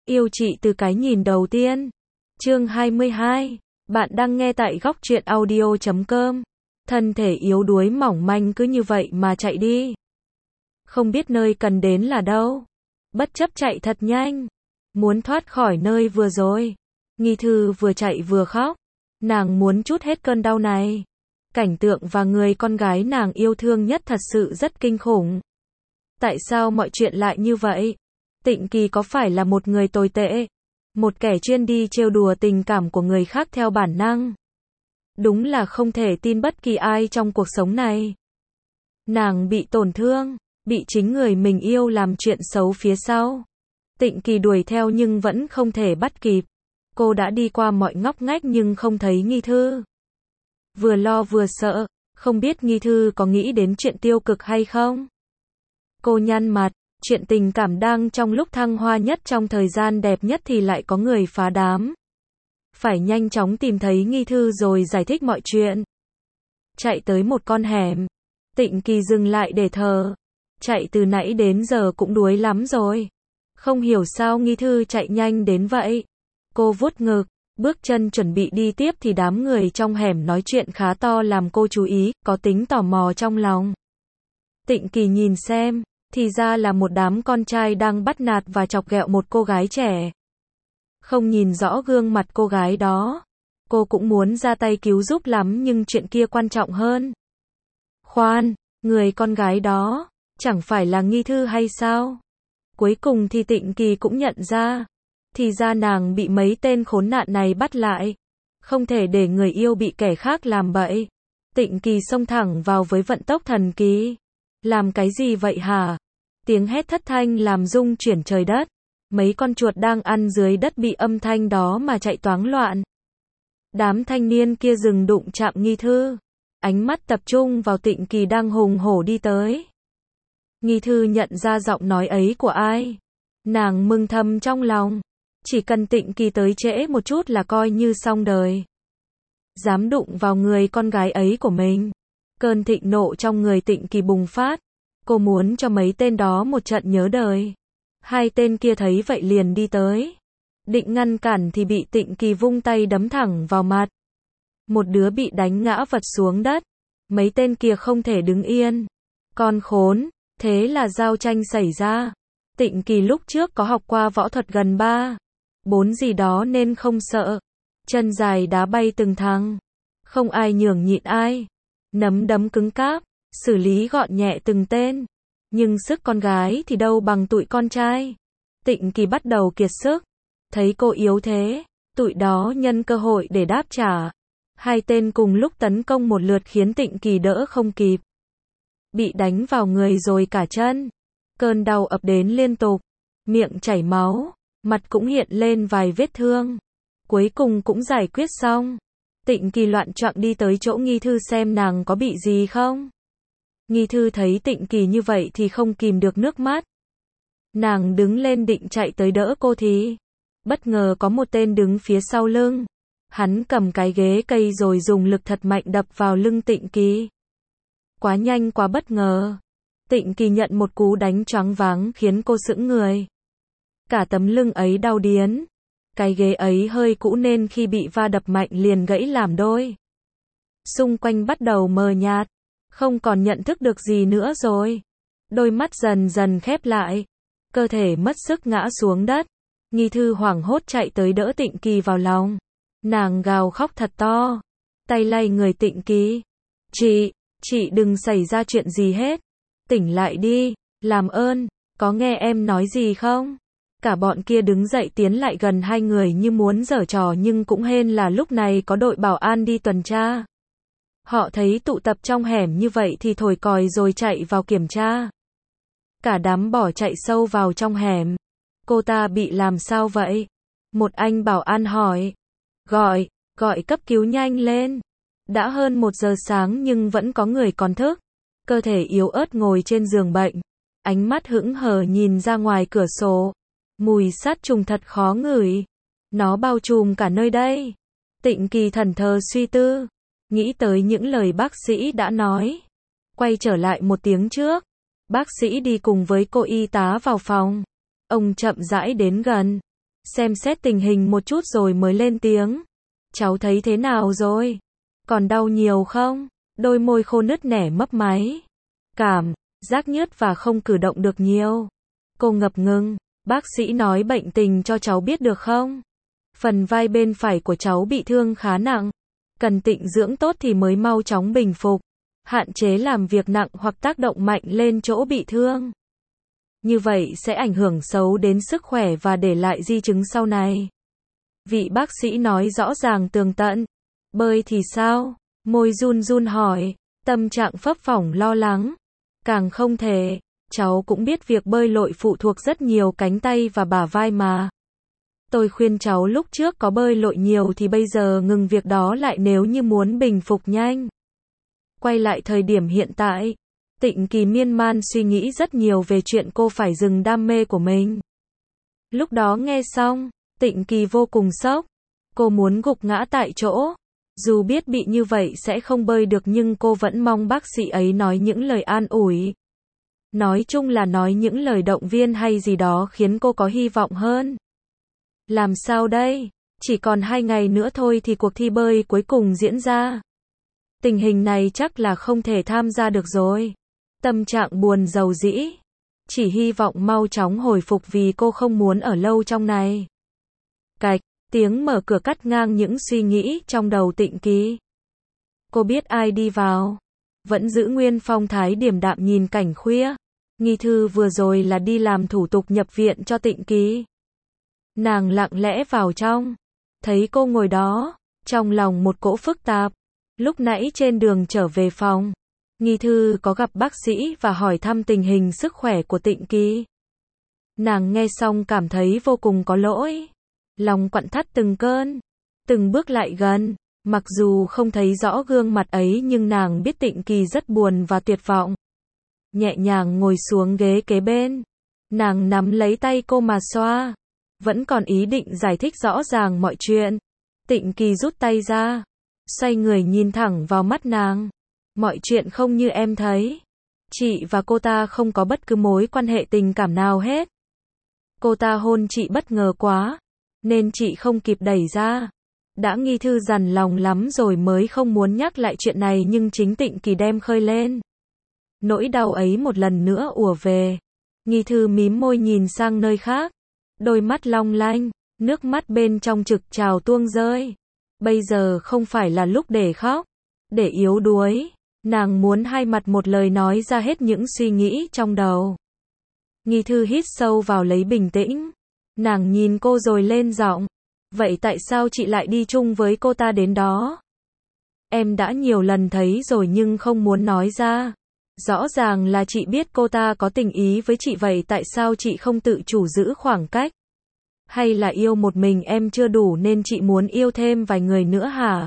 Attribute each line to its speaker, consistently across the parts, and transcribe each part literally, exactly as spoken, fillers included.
Speaker 1: Yêu chị từ cái nhìn đầu tiên. Chương hai mươi hai. Bạn đang nghe tại góc truyện audio chấm com. Thân thể yếu đuối mỏng manh cứ như vậy mà chạy đi. Không biết nơi cần đến là đâu. Bất chấp chạy thật nhanh. Muốn thoát khỏi nơi vừa rồi. Nghi Thư vừa chạy vừa khóc. Nàng muốn trút hết cơn đau này. Cảnh tượng và người con gái nàng yêu thương nhất thật sự rất kinh khủng. Tại sao mọi chuyện lại như vậy? Tịnh Kỳ có phải là một người tồi tệ? Một kẻ chuyên đi trêu đùa tình cảm của người khác theo bản năng? Đúng là không thể tin bất kỳ ai trong cuộc sống này. Nàng bị tổn thương, bị chính người mình yêu làm chuyện xấu phía sau. Tịnh Kỳ đuổi theo nhưng vẫn không thể bắt kịp. Cô đã đi qua mọi ngóc ngách nhưng không thấy Nghi Thư. Vừa lo vừa sợ, không biết Nghi Thư có nghĩ đến chuyện tiêu cực hay không? Cô nhăn mặt, chuyện tình cảm đang trong lúc thăng hoa nhất, trong thời gian đẹp nhất thì lại có người phá đám. Phải nhanh chóng tìm thấy Nghi Thư rồi giải thích mọi chuyện. Chạy tới một con hẻm, Tịnh Kỳ dừng lại để thở. Chạy từ nãy đến giờ cũng đuối lắm rồi. Không hiểu sao Nghi Thư chạy nhanh đến vậy. Cô vuốt ngực, bước chân chuẩn bị đi tiếp thì đám người trong hẻm nói chuyện khá to làm cô chú ý, có tính tò mò trong lòng. Tịnh Kỳ nhìn xem, thì ra là một đám con trai đang bắt nạt và chọc ghẹo một cô gái trẻ. Không nhìn rõ gương mặt cô gái đó. Cô cũng muốn ra tay cứu giúp lắm nhưng chuyện kia quan trọng hơn. Khoan, người con gái đó, chẳng phải là Nghi Thư hay sao? Cuối cùng thì Tịnh Kỳ cũng nhận ra. Thì ra nàng bị mấy tên khốn nạn này bắt lại. Không thể để người yêu bị kẻ khác làm bậy. Tịnh Kỳ xông thẳng vào với vận tốc thần kỳ. Làm cái gì vậy hả? Tiếng hét thất thanh làm rung chuyển trời đất. Mấy con chuột đang ăn dưới đất bị âm thanh đó mà chạy toáng loạn. Đám thanh niên kia dừng đụng chạm Nghi Thư. Ánh mắt tập trung vào Tịnh Kỳ đang hùng hổ đi tới. Nghi Thư nhận ra giọng nói ấy của ai. Nàng mừng thầm trong lòng. Chỉ cần Tịnh Kỳ tới trễ một chút là coi như xong đời. Dám đụng vào người con gái ấy của mình. Cơn thịnh nộ trong người Tịnh Kỳ bùng phát. Cô muốn cho mấy tên đó một trận nhớ đời. Hai tên kia thấy vậy liền đi tới. Định ngăn cản thì bị Tịnh Kỳ vung tay đấm thẳng vào mặt. Một đứa bị đánh ngã vật xuống đất. Mấy tên kia không thể đứng yên. Con khốn, thế là giao tranh xảy ra. Tịnh Kỳ lúc trước có học qua võ thuật gần ba, bốn gì đó nên không sợ. Chân dài đá bay từng thằng. Không ai nhường nhịn ai. Nắm đấm cứng cáp, xử lý gọn nhẹ từng tên. Nhưng sức con gái thì đâu bằng tụi con trai. Tịnh Kỳ bắt đầu kiệt sức. Thấy cô yếu thế, tụi đó nhân cơ hội để đáp trả. Hai tên cùng lúc tấn công một lượt khiến Tịnh Kỳ đỡ không kịp. Bị đánh vào người rồi cả chân. Cơn đau ập đến liên tục. Miệng chảy máu, mặt cũng hiện lên vài vết thương. Cuối cùng cũng giải quyết xong. Tịnh Kỳ loạn choạng đi tới chỗ Nghi Thư xem nàng có bị gì không. Nghi Thư thấy Tịnh Kỳ như vậy thì không kìm được nước mắt. Nàng đứng lên định chạy tới đỡ cô thì bất ngờ có một tên đứng phía sau lưng. Hắn cầm cái ghế cây rồi dùng lực thật mạnh đập vào lưng Tịnh Kỳ. Quá nhanh quá bất ngờ. Tịnh Kỳ nhận một cú đánh choáng váng khiến cô sững người. Cả tấm lưng ấy đau điếng. Cái ghế ấy hơi cũ nên khi bị va đập mạnh liền gãy làm đôi. Xung quanh bắt đầu mờ nhạt. Không còn nhận thức được gì nữa rồi. Đôi mắt dần dần khép lại. Cơ thể mất sức ngã xuống đất. Nghi Thư hoảng hốt chạy tới đỡ Tịnh Kỳ vào lòng. Nàng gào khóc thật to. Tay lay người Tịnh Kỳ. Chị, chị đừng xảy ra chuyện gì hết. Tỉnh lại đi, làm ơn, có nghe em nói gì không? Cả bọn kia đứng dậy tiến lại gần hai người như muốn giở trò nhưng cũng hên là lúc này có đội bảo an đi tuần tra. Họ thấy tụ tập trong hẻm như vậy thì thổi còi rồi chạy vào kiểm tra. Cả đám bỏ chạy sâu vào trong hẻm. Cô ta bị làm sao vậy? Một anh bảo an hỏi. Gọi, gọi cấp cứu nhanh lên. Đã hơn một giờ sáng nhưng vẫn có người còn thức. Cơ thể yếu ớt ngồi trên giường bệnh. Ánh mắt hững hờ nhìn ra ngoài cửa sổ. Mùi sát trùng thật khó ngửi. Nó bao trùm cả nơi đây. Tịnh Kỳ thẫn thờ suy tư. Nghĩ tới những lời bác sĩ đã nói. Quay trở lại một tiếng trước. Bác sĩ đi cùng với cô y tá vào phòng. Ông chậm rãi đến gần. xem xét tình hình một chút rồi mới lên tiếng. Cháu thấy thế nào rồi? Còn đau nhiều không? Đôi môi khô nứt nẻ mấp máy. Cảm giác nhớt và không cử động được nhiều. Cô ngập ngừng. Bác sĩ nói bệnh tình cho cháu biết được không? Phần vai bên phải của cháu bị thương khá nặng. Cần tịnh dưỡng tốt thì mới mau chóng bình phục. Hạn chế làm việc nặng hoặc tác động mạnh lên chỗ bị thương. Như vậy sẽ ảnh hưởng xấu đến sức khỏe và để lại di chứng sau này. Vị bác sĩ nói rõ ràng tường tận. Bơi thì sao? Môi run run hỏi. Tâm trạng phấp phỏng lo lắng. Càng không thể. Cháu cũng biết việc bơi lội phụ thuộc rất nhiều cánh tay và bả vai mà. Tôi khuyên cháu lúc trước có bơi lội nhiều thì bây giờ ngừng việc đó lại nếu như muốn bình phục nhanh. Quay lại thời điểm hiện tại. Tịnh Kỳ miên man suy nghĩ rất nhiều về chuyện cô phải dừng đam mê của mình. Lúc đó nghe xong, Tịnh Kỳ vô cùng sốc. Cô muốn gục ngã tại chỗ. Dù biết bị như vậy sẽ không bơi được nhưng cô vẫn mong bác sĩ ấy nói những lời an ủi. Nói chung là nói những lời động viên hay gì đó khiến cô có hy vọng hơn. Làm sao đây? Chỉ còn hai ngày nữa thôi thì cuộc thi bơi cuối cùng diễn ra. Tình hình này chắc là không thể tham gia được rồi. Tâm trạng buồn rầu rĩ. Chỉ hy vọng mau chóng hồi phục vì cô không muốn ở lâu trong này. Cạch, tiếng mở cửa cắt ngang những suy nghĩ trong đầu Tịnh Kỳ. Cô biết ai đi vào. Vẫn giữ nguyên phong thái điềm đạm nhìn cảnh khuya. Nghi thư vừa rồi là đi làm thủ tục nhập viện cho Tịnh Kỳ. Nàng lặng lẽ vào trong. Thấy cô ngồi đó. Trong lòng một cỗ phức tạp. Lúc nãy trên đường trở về phòng. Nghi thư có gặp bác sĩ và hỏi thăm tình hình sức khỏe của Tịnh Kỳ. Nàng nghe xong cảm thấy vô cùng có lỗi. Lòng quặn thắt từng cơn. Từng bước lại gần. Mặc dù không thấy rõ gương mặt ấy nhưng nàng biết Tịnh Kỳ rất buồn và tuyệt vọng. Nhẹ nhàng ngồi xuống ghế kế bên. Nàng nắm lấy tay cô mà xoa. Vẫn còn ý định giải thích rõ ràng mọi chuyện. Tịnh Kỳ rút tay ra. Xoay người nhìn thẳng vào mắt nàng. Mọi chuyện không như em thấy. Chị và cô ta không có bất cứ mối quan hệ tình cảm nào hết. Cô ta hôn chị bất ngờ quá. Nên chị không kịp đẩy ra. Đã Nghi thư dằn lòng lắm rồi mới không muốn nhắc lại chuyện này nhưng chính Tịnh Kỳ đem khơi lên. Nỗi đau ấy một lần nữa ùa về. Nghi thư mím môi nhìn sang nơi khác. Đôi mắt long lanh. Nước mắt bên trong trực trào tuông rơi. Bây giờ không phải là lúc để khóc. Để yếu đuối. Nàng muốn hai mặt một lời nói ra hết những suy nghĩ trong đầu. Nghi thư hít sâu vào lấy bình tĩnh. Nàng nhìn cô rồi lên giọng. Vậy tại sao chị lại đi chung với cô ta đến đó? Em đã nhiều lần thấy rồi nhưng không muốn nói ra. Rõ ràng là chị biết cô ta có tình ý với chị vậy tại sao chị không tự chủ giữ khoảng cách? Hay là yêu một mình em chưa đủ nên chị muốn yêu thêm vài người nữa hả?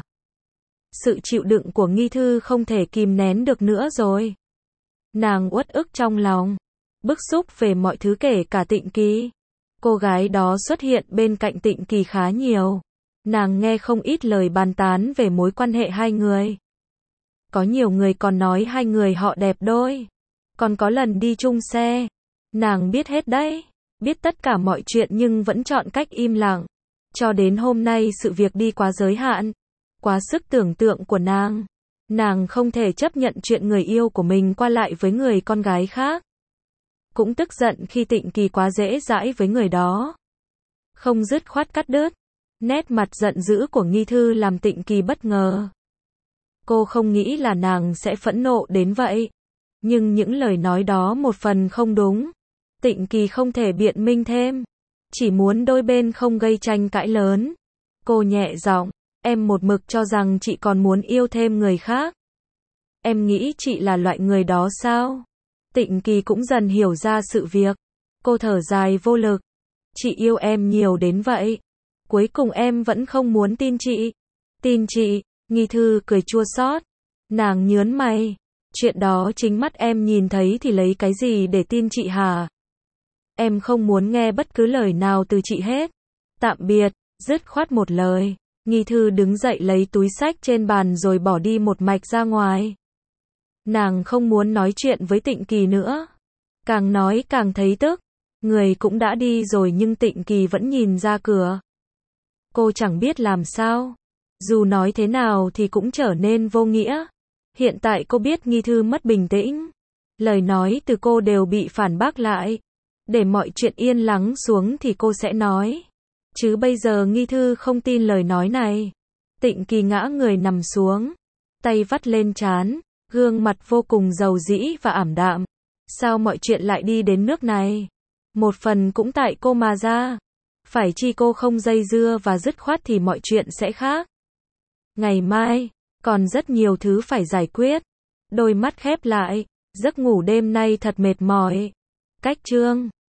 Speaker 1: Sự chịu đựng của Nghi thư không thể kìm nén được nữa rồi. Nàng uất ức trong lòng. Bức xúc về mọi thứ kể cả Tịnh Kỳ. Cô gái đó xuất hiện bên cạnh Tịnh Kỳ khá nhiều. Nàng nghe không ít lời bàn tán về mối quan hệ hai người. Có nhiều người còn nói hai người họ đẹp đôi. Còn có lần đi chung xe. Nàng biết hết đấy. Biết tất cả mọi chuyện nhưng vẫn chọn cách im lặng. Cho đến hôm nay sự việc đi quá giới hạn. Quá sức tưởng tượng của nàng. Nàng không thể chấp nhận chuyện người yêu của mình qua lại với người con gái khác. Cũng tức giận khi Tịnh Kỳ quá dễ dãi với người đó. Không dứt khoát cắt đứt. Nét mặt giận dữ của Nghi thư làm Tịnh Kỳ bất ngờ. Cô không nghĩ là nàng sẽ phẫn nộ đến vậy. Nhưng những lời nói đó một phần không đúng. Tịnh Kỳ không thể biện minh thêm. Chỉ muốn đôi bên không gây tranh cãi lớn. Cô nhẹ giọng. Em một mực cho rằng chị còn muốn yêu thêm người khác. Em nghĩ chị là loại người đó sao? Tịnh Kỳ cũng dần hiểu ra sự việc. Cô thở dài vô lực. Chị yêu em nhiều đến vậy. Cuối cùng em vẫn không muốn tin chị. Tin chị, Nghi thư cười chua xót. Nàng nhớn mày. Chuyện đó chính mắt em nhìn thấy thì lấy cái gì để tin chị hả? Em không muốn nghe bất cứ lời nào từ chị hết. Tạm biệt, dứt khoát một lời. Nghi thư đứng dậy lấy túi xách trên bàn rồi bỏ đi một mạch ra ngoài. Nàng không muốn nói chuyện với Tịnh Kỳ nữa. Càng nói càng thấy tức. Người cũng đã đi rồi nhưng Tịnh Kỳ vẫn nhìn ra cửa. Cô chẳng biết làm sao. Dù nói thế nào thì cũng trở nên vô nghĩa. Hiện tại cô biết Nghi Thư mất bình tĩnh. Lời nói từ cô đều bị phản bác lại. Để mọi chuyện yên lắng xuống thì cô sẽ nói. Chứ bây giờ Nghi Thư không tin lời nói này. Tịnh Kỳ ngã người nằm xuống. Tay vắt lên trán. Gương mặt vô cùng dầu dĩ và ảm đạm. Sao mọi chuyện lại đi đến nước này? Một phần cũng tại cô mà ra. Phải chi cô không dây dưa và dứt khoát thì mọi chuyện sẽ khác. Ngày mai, còn rất nhiều thứ phải giải quyết. Đôi mắt khép lại. Giấc ngủ đêm nay thật mệt mỏi. Cách chương